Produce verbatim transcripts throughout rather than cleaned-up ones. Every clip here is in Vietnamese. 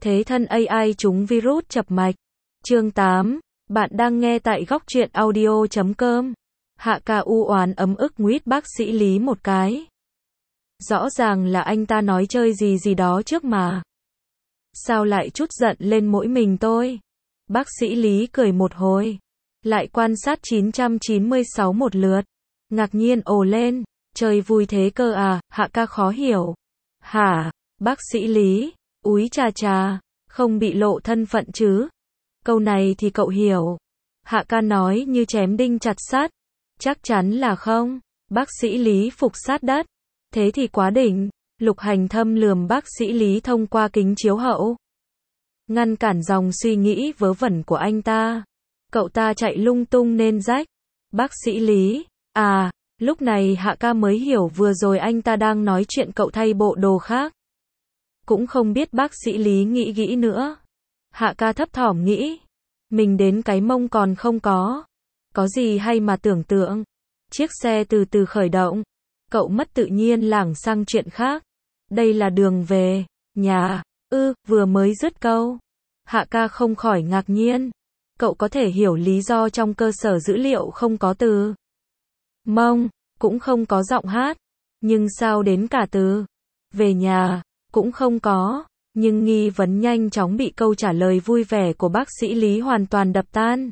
Thế thân a i trúng virus chập mạch. Chương tám. Bạn đang nghe tại góc truyện audio chấm com. Hạ ca u oán ấm ức nguýt bác sĩ Lý một cái. Rõ ràng là anh ta nói chơi gì gì đó trước mà. Sao lại chút giận lên mỗi mình tôi? Bác sĩ Lý cười một hồi. Lại quan sát chín trăm chín mươi sáu một lượt. Ngạc nhiên ồ lên. Chơi vui thế cơ à? Hạ ca khó hiểu. Hả? Bác sĩ Lý. Úi chà chà. Không bị lộ thân phận chứ? Câu này thì cậu hiểu. Hạ ca nói như chém đinh chặt sắt. Chắc chắn là không. Bác sĩ Lý phục sát đất. Thế thì quá đỉnh. Lục Hành Thâm lườm bác sĩ Lý thông qua kính chiếu hậu. Ngăn cản dòng suy nghĩ vớ vẩn của anh ta. Cậu ta chạy lung tung nên rách. Bác sĩ Lý. À, lúc này Hạ ca mới hiểu vừa rồi anh ta đang nói chuyện cậu thay bộ đồ khác. Cũng không biết bác sĩ Lý nghĩ nghĩ nữa. Hạ ca thấp thỏm nghĩ. Mình đến cái mông còn không có. Có gì hay mà tưởng tượng. Chiếc xe từ từ khởi động. Cậu mất tự nhiên lảng sang chuyện khác. Đây là đường về nhà. Ư, vừa mới dứt câu. Hạ ca không khỏi ngạc nhiên. Cậu có thể hiểu lý do trong cơ sở dữ liệu không có từ mông, cũng không có giọng hát. Nhưng sao đến cả từ về nhà cũng không có. Nhưng nghi vấn nhanh chóng bị câu trả lời vui vẻ của bác sĩ Lý hoàn toàn đập tan.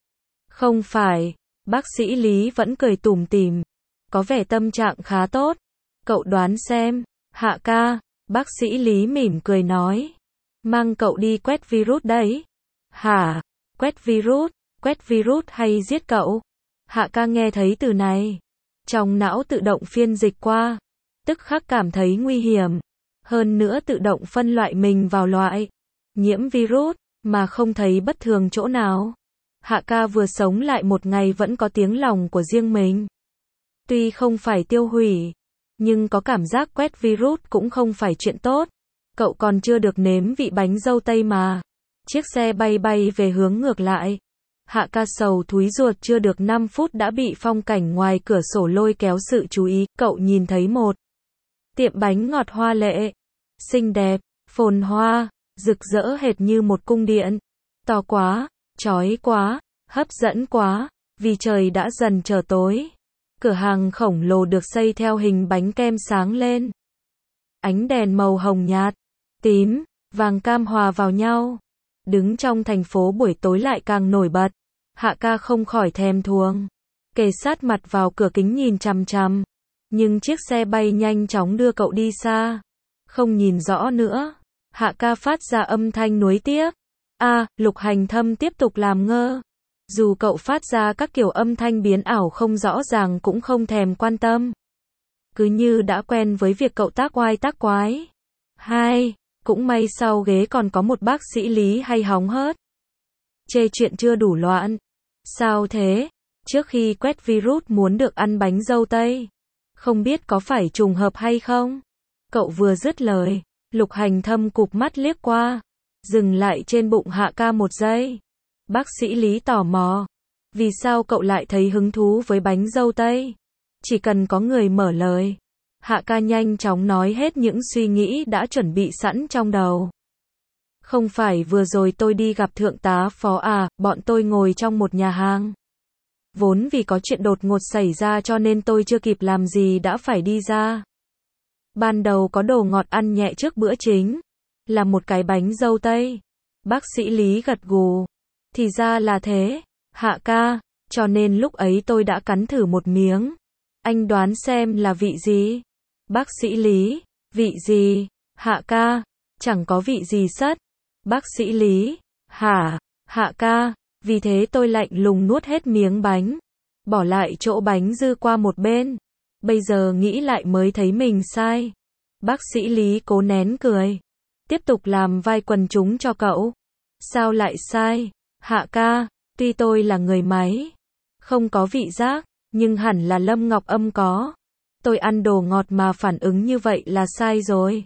Không phải. Bác sĩ Lý vẫn cười tủm tỉm. Có vẻ tâm trạng khá tốt. Cậu đoán xem. Hạ ca. Bác sĩ Lý mỉm cười nói. Mang cậu đi quét virus đấy. Hả? Quét virus? Quét virus hay giết cậu? Hạ ca nghe thấy từ này. Trong não tự động phiên dịch qua. Tức khắc cảm thấy nguy hiểm. Hơn nữa tự động phân loại mình vào loại nhiễm virus, mà không thấy bất thường chỗ nào. Hạ ca vừa sống lại một ngày vẫn có tiếng lòng của riêng mình. Tuy không phải tiêu hủy, nhưng có cảm giác quét virus cũng không phải chuyện tốt. Cậu còn chưa được nếm vị bánh dâu tây mà. Chiếc xe bay bay về hướng ngược lại. Hạ ca sầu thúi ruột chưa được năm phút đã bị phong cảnh ngoài cửa sổ lôi kéo sự chú ý. Cậu nhìn thấy một tiệm bánh ngọt hoa lệ, xinh đẹp, phồn hoa, rực rỡ hệt như một cung điện. To quá, chói quá, hấp dẫn quá, vì trời đã dần trở tối. Cửa hàng khổng lồ được xây theo hình bánh kem sáng lên. Ánh đèn màu hồng nhạt, tím, vàng cam hòa vào nhau. Đứng trong thành phố buổi tối lại càng nổi bật. Hạ ca không khỏi thèm thuồng. Kề sát mặt vào cửa kính nhìn chằm chằm. Nhưng chiếc xe bay nhanh chóng đưa cậu đi xa. Không nhìn rõ nữa. Hạ ca phát ra âm thanh nuối tiếc. À, Lục Hành Thâm tiếp tục làm ngơ. Dù cậu phát ra các kiểu âm thanh biến ảo không rõ ràng cũng không thèm quan tâm. Cứ như đã quen với việc cậu tác oai tác quái. Hai, cũng may sau ghế còn có một bác sĩ Lý hay hóng hớt. Chê chuyện chưa đủ loạn. Sao thế? Trước khi quét virus muốn được ăn bánh dâu tây. Không biết có phải trùng hợp hay không? Cậu vừa dứt lời, Lục Hành Thâm cụp mắt liếc qua. Dừng lại trên bụng Hạ ca một giây. Bác sĩ Lý tò mò. Vì sao cậu lại thấy hứng thú với bánh dâu tây? Chỉ cần có người mở lời. Hạ ca nhanh chóng nói hết những suy nghĩ đã chuẩn bị sẵn trong đầu. Không phải vừa rồi tôi đi gặp thượng tá phó à, bọn tôi ngồi trong một nhà hàng. Vốn vì có chuyện đột ngột xảy ra cho nên tôi chưa kịp làm gì đã phải đi ra. Ban đầu có đồ ngọt ăn nhẹ trước bữa chính. Là một cái bánh dâu tây. Bác sĩ Lý gật gù. Thì ra là thế. Hạ ca. Cho nên lúc ấy tôi đã cắn thử một miếng. Anh đoán xem là vị gì? Bác sĩ Lý. Vị gì? Hạ ca. Chẳng có vị gì sất. Bác sĩ Lý. Hả? Hạ ca. Vì thế tôi lạnh lùng nuốt hết miếng bánh. Bỏ lại chỗ bánh dư qua một bên. Bây giờ nghĩ lại mới thấy mình sai. Bác sĩ Lý cố nén cười. Tiếp tục làm vai quần chúng cho cậu. Sao lại sai? Hạ ca. Tuy tôi là người máy. Không có vị giác. Nhưng hẳn là Lâm Ngọc Âm có. Tôi ăn đồ ngọt mà phản ứng như vậy là sai rồi.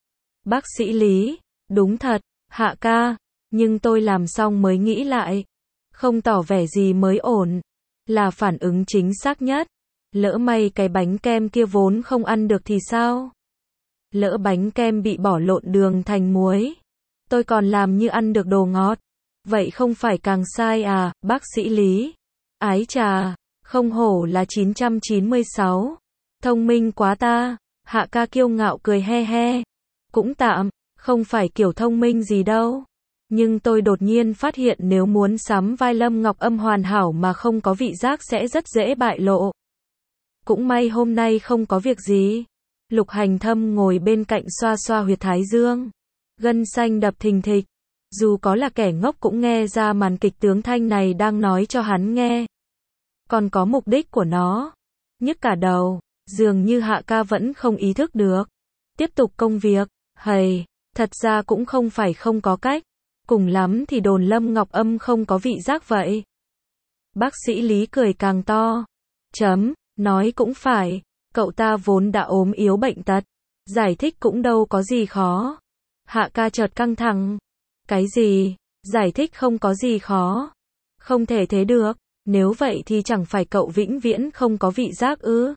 Bác sĩ Lý. Đúng thật. Hạ ca. Nhưng tôi làm xong mới nghĩ lại. Không tỏ vẻ gì mới ổn. Là phản ứng chính xác nhất. Lỡ may cái bánh kem kia vốn không ăn được thì sao? Lỡ bánh kem bị bỏ lộn đường thành muối. tôi còn làm như ăn được đồ ngọt. Vậy không phải càng sai à, bác sĩ Lý? Ái chà, không hổ là chín trăm chín mươi sáu. Thông minh quá ta. Hạ ca kiêu ngạo cười he he. Cũng tạm, không phải kiểu thông minh gì đâu. Nhưng tôi đột nhiên phát hiện nếu muốn sắm vai Lâm Ngọc Âm hoàn hảo mà không có vị giác sẽ rất dễ bại lộ. Cũng may hôm nay không có việc gì. Lục Hành Thâm ngồi bên cạnh xoa xoa huyệt thái dương. Gân xanh đập thình thịch. Dù có là kẻ ngốc cũng nghe ra màn kịch tướng thanh này đang nói cho hắn nghe. Còn có mục đích của nó. Nhức cả đầu. Dường như Hạ ca vẫn không ý thức được. Tiếp tục công việc. Hầy, thật ra cũng không phải không có cách. Cùng lắm thì đồn Lâm Ngọc Âm không có vị giác vậy. Bác sĩ Lý cười càng to. Chấm, nói cũng phải. Cậu ta vốn đã ốm yếu bệnh tật. Giải thích cũng đâu có gì khó. Hạ ca chợt căng thẳng. Cái gì? Giải thích không có gì khó. Không thể thế được. Nếu vậy thì chẳng phải cậu vĩnh viễn không có vị giác ư?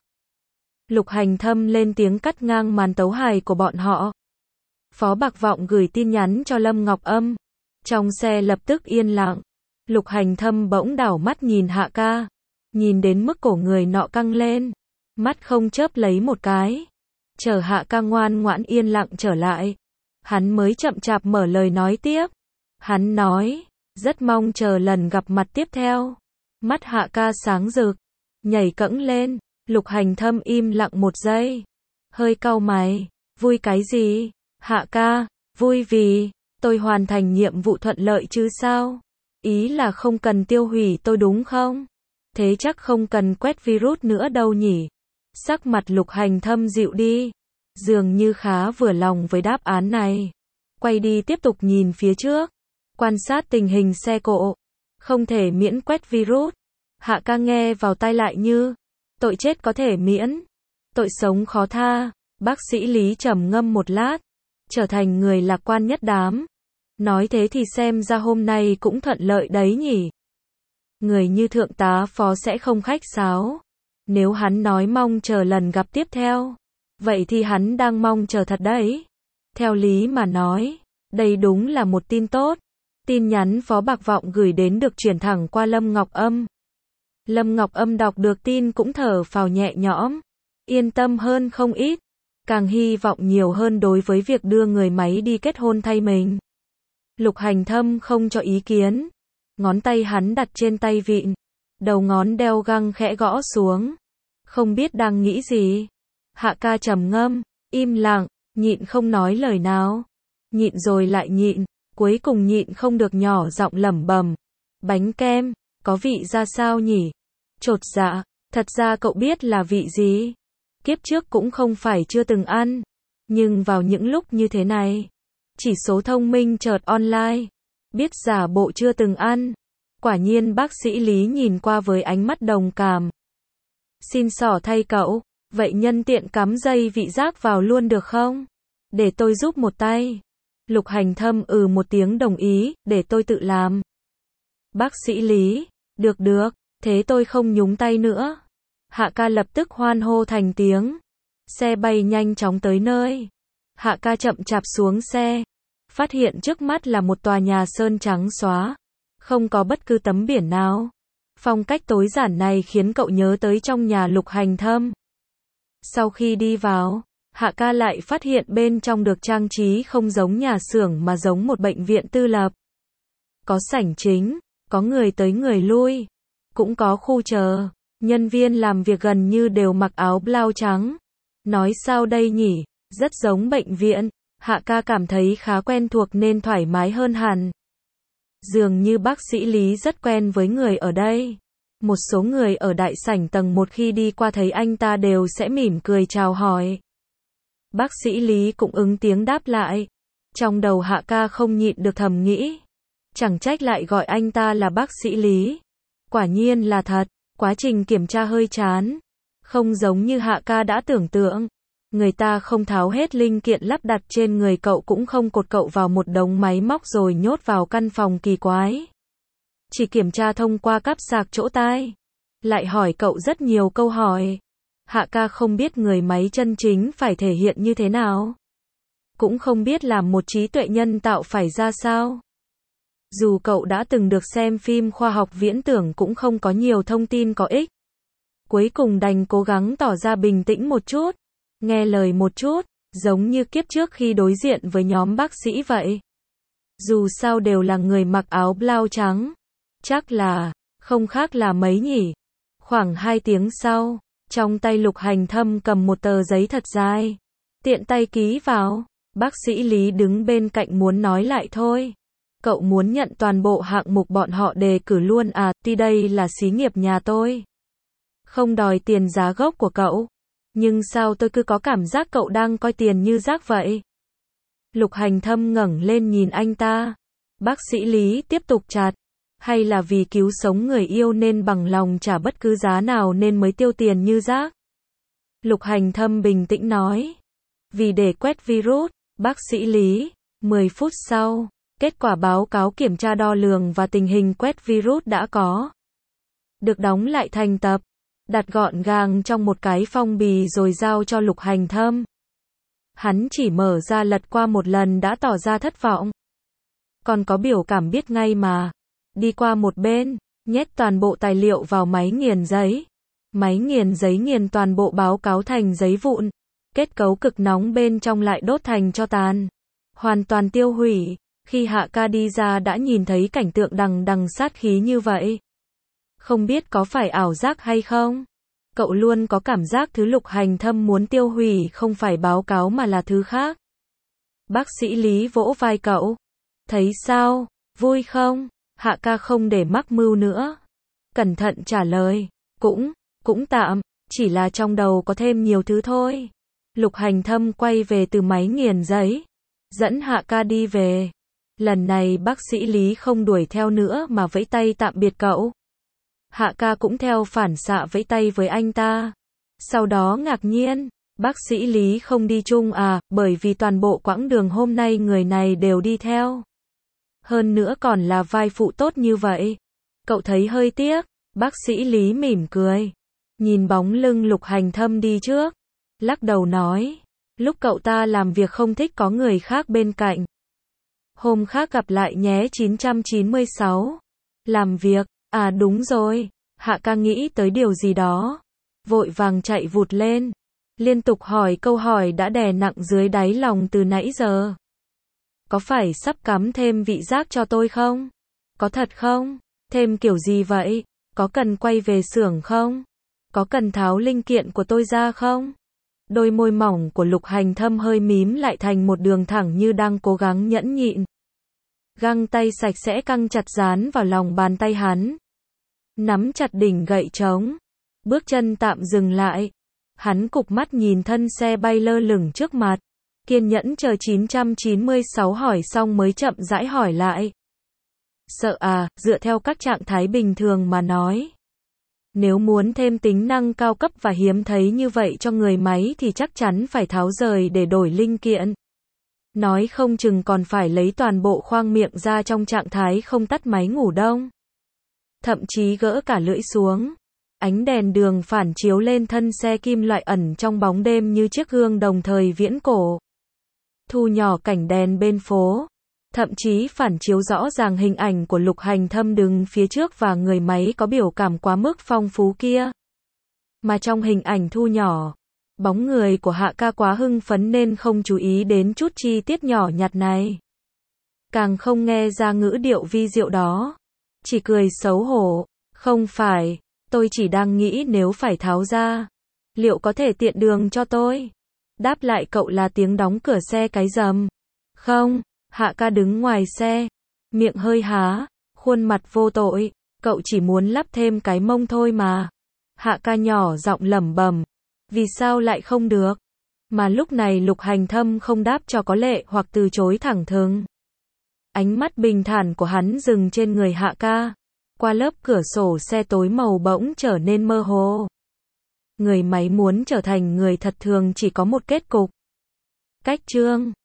Lục Hành Thâm lên tiếng cắt ngang màn tấu hài của bọn họ. Phó Bạc Vọng gửi tin nhắn cho Lâm Ngọc Âm. Trong xe lập tức yên lặng. Lục Hành Thâm bỗng đảo mắt nhìn Hạ ca. Nhìn đến mức cổ người nọ căng lên. Mắt không chớp lấy một cái. Chờ Hạ ca ngoan ngoãn yên lặng trở lại. Hắn mới chậm chạp mở lời nói tiếp. Hắn nói, rất mong chờ lần gặp mặt tiếp theo. Mắt Hạ ca sáng rực. Nhảy cẫng lên. Lục Hành Thâm im lặng một giây. Hơi cau mày. Vui cái gì? Hạ ca, vui vì tôi hoàn thành nhiệm vụ thuận lợi chứ sao? Ý là không cần tiêu hủy tôi đúng không? Thế chắc không cần quét virus nữa đâu nhỉ? Sắc mặt Lục Hành Thâm dịu đi. Dường như khá vừa lòng với đáp án này. Quay đi tiếp tục nhìn phía trước. Quan sát tình hình xe cộ. Không thể miễn quét virus. Hạ ca nghe vào tai lại như. Tội chết có thể miễn. Tội sống khó tha. Bác sĩ Lý trầm ngâm một lát. Trở thành người lạc quan nhất đám. Nói thế thì xem ra hôm nay cũng thuận lợi đấy nhỉ. Người như thượng tá phó sẽ không khách sáo. Nếu hắn nói mong chờ lần gặp tiếp theo. Vậy thì hắn đang mong chờ thật đấy. Theo lý mà nói. Đây đúng là một tin tốt. Tin nhắn Phó Bạc Vọng gửi đến được chuyển thẳng qua Lâm Ngọc Âm. Lâm Ngọc Âm đọc được tin cũng thở phào nhẹ nhõm. Yên tâm hơn không ít. Càng hy vọng nhiều hơn đối với việc đưa người máy đi kết hôn thay mình. Lục Hành Thâm không cho ý kiến. Ngón tay hắn đặt trên tay vịn. Đầu ngón đeo găng khẽ gõ xuống. Không biết đang nghĩ gì. Hạ ca trầm ngâm, im lặng, nhịn không nói lời nào. Nhịn rồi lại nhịn, cuối cùng nhịn không được nhỏ giọng lẩm bẩm. Bánh kem, có vị ra sao nhỉ? Chột dạ, thật ra cậu biết là vị gì? Kiếp trước cũng không phải chưa từng ăn. Nhưng vào những lúc như thế này, chỉ số thông minh chợt online. Biết giả bộ chưa từng ăn. Quả nhiên bác sĩ Lý nhìn qua với ánh mắt đồng cảm. Xin xỏ thay cậu, vậy nhân tiện cắm dây vị giác vào luôn được không? Để tôi giúp một tay. Lục Hành Thâm ừ một tiếng đồng ý, để tôi tự làm. Bác sĩ Lý, được được, thế tôi không nhúng tay nữa. Hạ ca lập tức hoan hô thành tiếng. Xe bay nhanh chóng tới nơi. Hạ ca chậm chạp xuống xe. Phát hiện trước mắt là một tòa nhà sơn trắng xóa. Không có bất cứ tấm biển nào. Phong cách tối giản này khiến cậu nhớ tới trong nhà Lục Hành Thâm. Sau khi đi vào, Hạ ca lại phát hiện bên trong được trang trí không giống nhà xưởng mà giống một bệnh viện tư lập. Có sảnh chính, có người tới người lui, cũng có khu chờ. Nhân viên làm việc gần như đều mặc áo blau trắng. Nói sao đây nhỉ? Rất giống bệnh viện. Hạ ca cảm thấy khá quen thuộc nên thoải mái hơn hẳn. Dường như bác sĩ Lý rất quen với người ở đây. Một số người ở đại sảnh tầng một khi đi qua thấy anh ta đều sẽ mỉm cười chào hỏi. Bác sĩ Lý cũng ứng tiếng đáp lại. Trong đầu Hạ ca không nhịn được thầm nghĩ. Chẳng trách lại gọi anh ta là bác sĩ Lý. Quả nhiên là thật. Quá trình kiểm tra hơi chán. Không giống như Hạ ca đã tưởng tượng. Người ta không tháo hết linh kiện lắp đặt trên người cậu cũng không cột cậu vào một đống máy móc rồi nhốt vào căn phòng kỳ quái. Chỉ kiểm tra thông qua cáp sạc chỗ tai. Lại hỏi cậu rất nhiều câu hỏi. Hạ ca không biết người máy chân chính phải thể hiện như thế nào. cũng không biết làm một trí tuệ nhân tạo phải ra sao. Dù cậu đã từng được xem phim khoa học viễn tưởng cũng không có nhiều thông tin có ích. Cuối cùng đành cố gắng tỏ ra bình tĩnh một chút, nghe lời một chút, giống như kiếp trước khi đối diện với nhóm bác sĩ vậy. Dù sao đều là người mặc áo blau trắng. Chắc là, không khác là mấy nhỉ. Khoảng hai tiếng sau, trong tay Lục Hành Thâm cầm một tờ giấy thật dài. Tiện tay ký vào. Bác sĩ Lý đứng bên cạnh muốn nói lại thôi. Cậu muốn nhận toàn bộ hạng mục bọn họ đề cử luôn à, tuy đây là xí nghiệp nhà tôi. Không đòi tiền giá gốc của cậu. Nhưng sao tôi cứ có cảm giác cậu đang coi tiền như rác vậy? Lục Hành Thâm ngẩng lên nhìn anh ta. Bác sĩ Lý tiếp tục chặt. Hay là vì cứu sống người yêu nên bằng lòng trả bất cứ giá nào nên mới tiêu tiền như rác? Lục Hành Thâm bình tĩnh nói. Vì để quét virus, bác sĩ Lý. mười phút sau, kết quả báo cáo kiểm tra đo lường và tình hình quét virus đã có. Được đóng lại thành tập. Đặt gọn gàng trong một cái phong bì rồi giao cho Lục Hành Thâm. Hắn chỉ mở ra lật qua một lần đã tỏ ra thất vọng. Còn có biểu cảm biết ngay mà. Đi qua một bên, nhét toàn bộ tài liệu vào máy nghiền giấy. Máy nghiền giấy nghiền toàn bộ báo cáo thành giấy vụn. Kết cấu cực nóng bên trong lại đốt thành tro tàn. Hoàn toàn tiêu hủy. Khi Hạ Ca đi ra đã nhìn thấy cảnh tượng đằng đằng sát khí như vậy. Không biết có phải ảo giác hay không? Cậu luôn có cảm giác thứ Lục Hành Thâm muốn tiêu hủy không phải báo cáo mà là thứ khác. Bác sĩ Lý vỗ vai cậu. Thấy sao? Vui không? Hạ Ca không để mắc mưu nữa. Cẩn thận trả lời. Cũng, cũng tạm, chỉ là trong đầu có thêm nhiều thứ thôi. Lục Hành Thâm quay về từ máy nghiền giấy. Dẫn Hạ Ca đi về. Lần này bác sĩ Lý không đuổi theo nữa mà vẫy tay tạm biệt cậu. Hạ Ca cũng theo phản xạ vẫy tay với anh ta. Sau đó ngạc nhiên, bác sĩ Lý không đi chung à, bởi vì toàn bộ quãng đường hôm nay người này đều đi theo. Hơn nữa còn là vai phụ tốt như vậy. Cậu thấy hơi tiếc, bác sĩ Lý mỉm cười. Nhìn bóng lưng Lục Hành Thâm đi trước. Lắc đầu nói, lúc cậu ta làm việc không thích có người khác bên cạnh. Hôm khác gặp lại nhé chín trăm chín mươi sáu. Làm việc, à đúng rồi. Hạ Ca nghĩ tới điều gì đó. Vội vàng chạy vụt lên. Liên tục hỏi câu hỏi đã đè nặng dưới đáy lòng từ nãy giờ. Có phải sắp cắm thêm vị giác cho tôi không? Có thật không? Thêm kiểu gì vậy? Có cần quay về xưởng không? Có cần tháo linh kiện của tôi ra không? Đôi môi mỏng của Lục Hành Thâm hơi mím lại thành một đường thẳng như đang cố gắng nhẫn nhịn. Găng tay sạch sẽ căng chặt dán vào lòng bàn tay hắn. Nắm chặt đỉnh gậy trống. Bước chân tạm dừng lại. Hắn cụp mắt nhìn thân xe bay lơ lửng trước mặt. Kiên nhẫn chờ chín trăm chín mươi sáu hỏi xong mới chậm rãi hỏi lại. Sợ à, dựa theo các trạng thái bình thường mà nói. Nếu muốn thêm tính năng cao cấp và hiếm thấy như vậy cho người máy thì chắc chắn phải tháo rời để đổi linh kiện. Nói không chừng còn phải lấy toàn bộ khoang miệng ra trong trạng thái không tắt máy ngủ đông. Thậm chí gỡ cả lưỡi xuống. Ánh đèn đường phản chiếu lên thân xe kim loại ẩn trong bóng đêm như chiếc gương đồng thời viễn cổ. Thu nhỏ cảnh đèn bên phố. Thậm chí phản chiếu rõ ràng hình ảnh của Lục Hành Thâm đứng phía trước và người máy có biểu cảm quá mức phong phú kia. Mà trong hình ảnh thu nhỏ, bóng người của Hạ Ca quá hưng phấn nên không chú ý đến chút chi tiết nhỏ nhặt này. Càng không nghe ra ngữ điệu vi diệu đó. Chỉ cười xấu hổ. Không phải, tôi chỉ đang nghĩ nếu phải tháo ra. Liệu có thể tiện đường cho tôi? Đáp lại cậu là tiếng đóng cửa xe cái rầm. Không, Hạ Ca đứng ngoài xe. Miệng hơi há, khuôn mặt vô tội. Cậu chỉ muốn lắp thêm cái mông thôi mà. Hạ Ca nhỏ giọng lẩm bẩm. Vì sao lại không được? Mà lúc này Lục Hành Thâm không đáp cho có lệ hoặc từ chối thẳng thừng. Ánh mắt bình thản của hắn dừng trên người Hạ Ca. Qua lớp cửa sổ xe tối màu bỗng trở nên mơ hồ. Người máy muốn trở thành người thật thường chỉ có một kết cục. Cách chương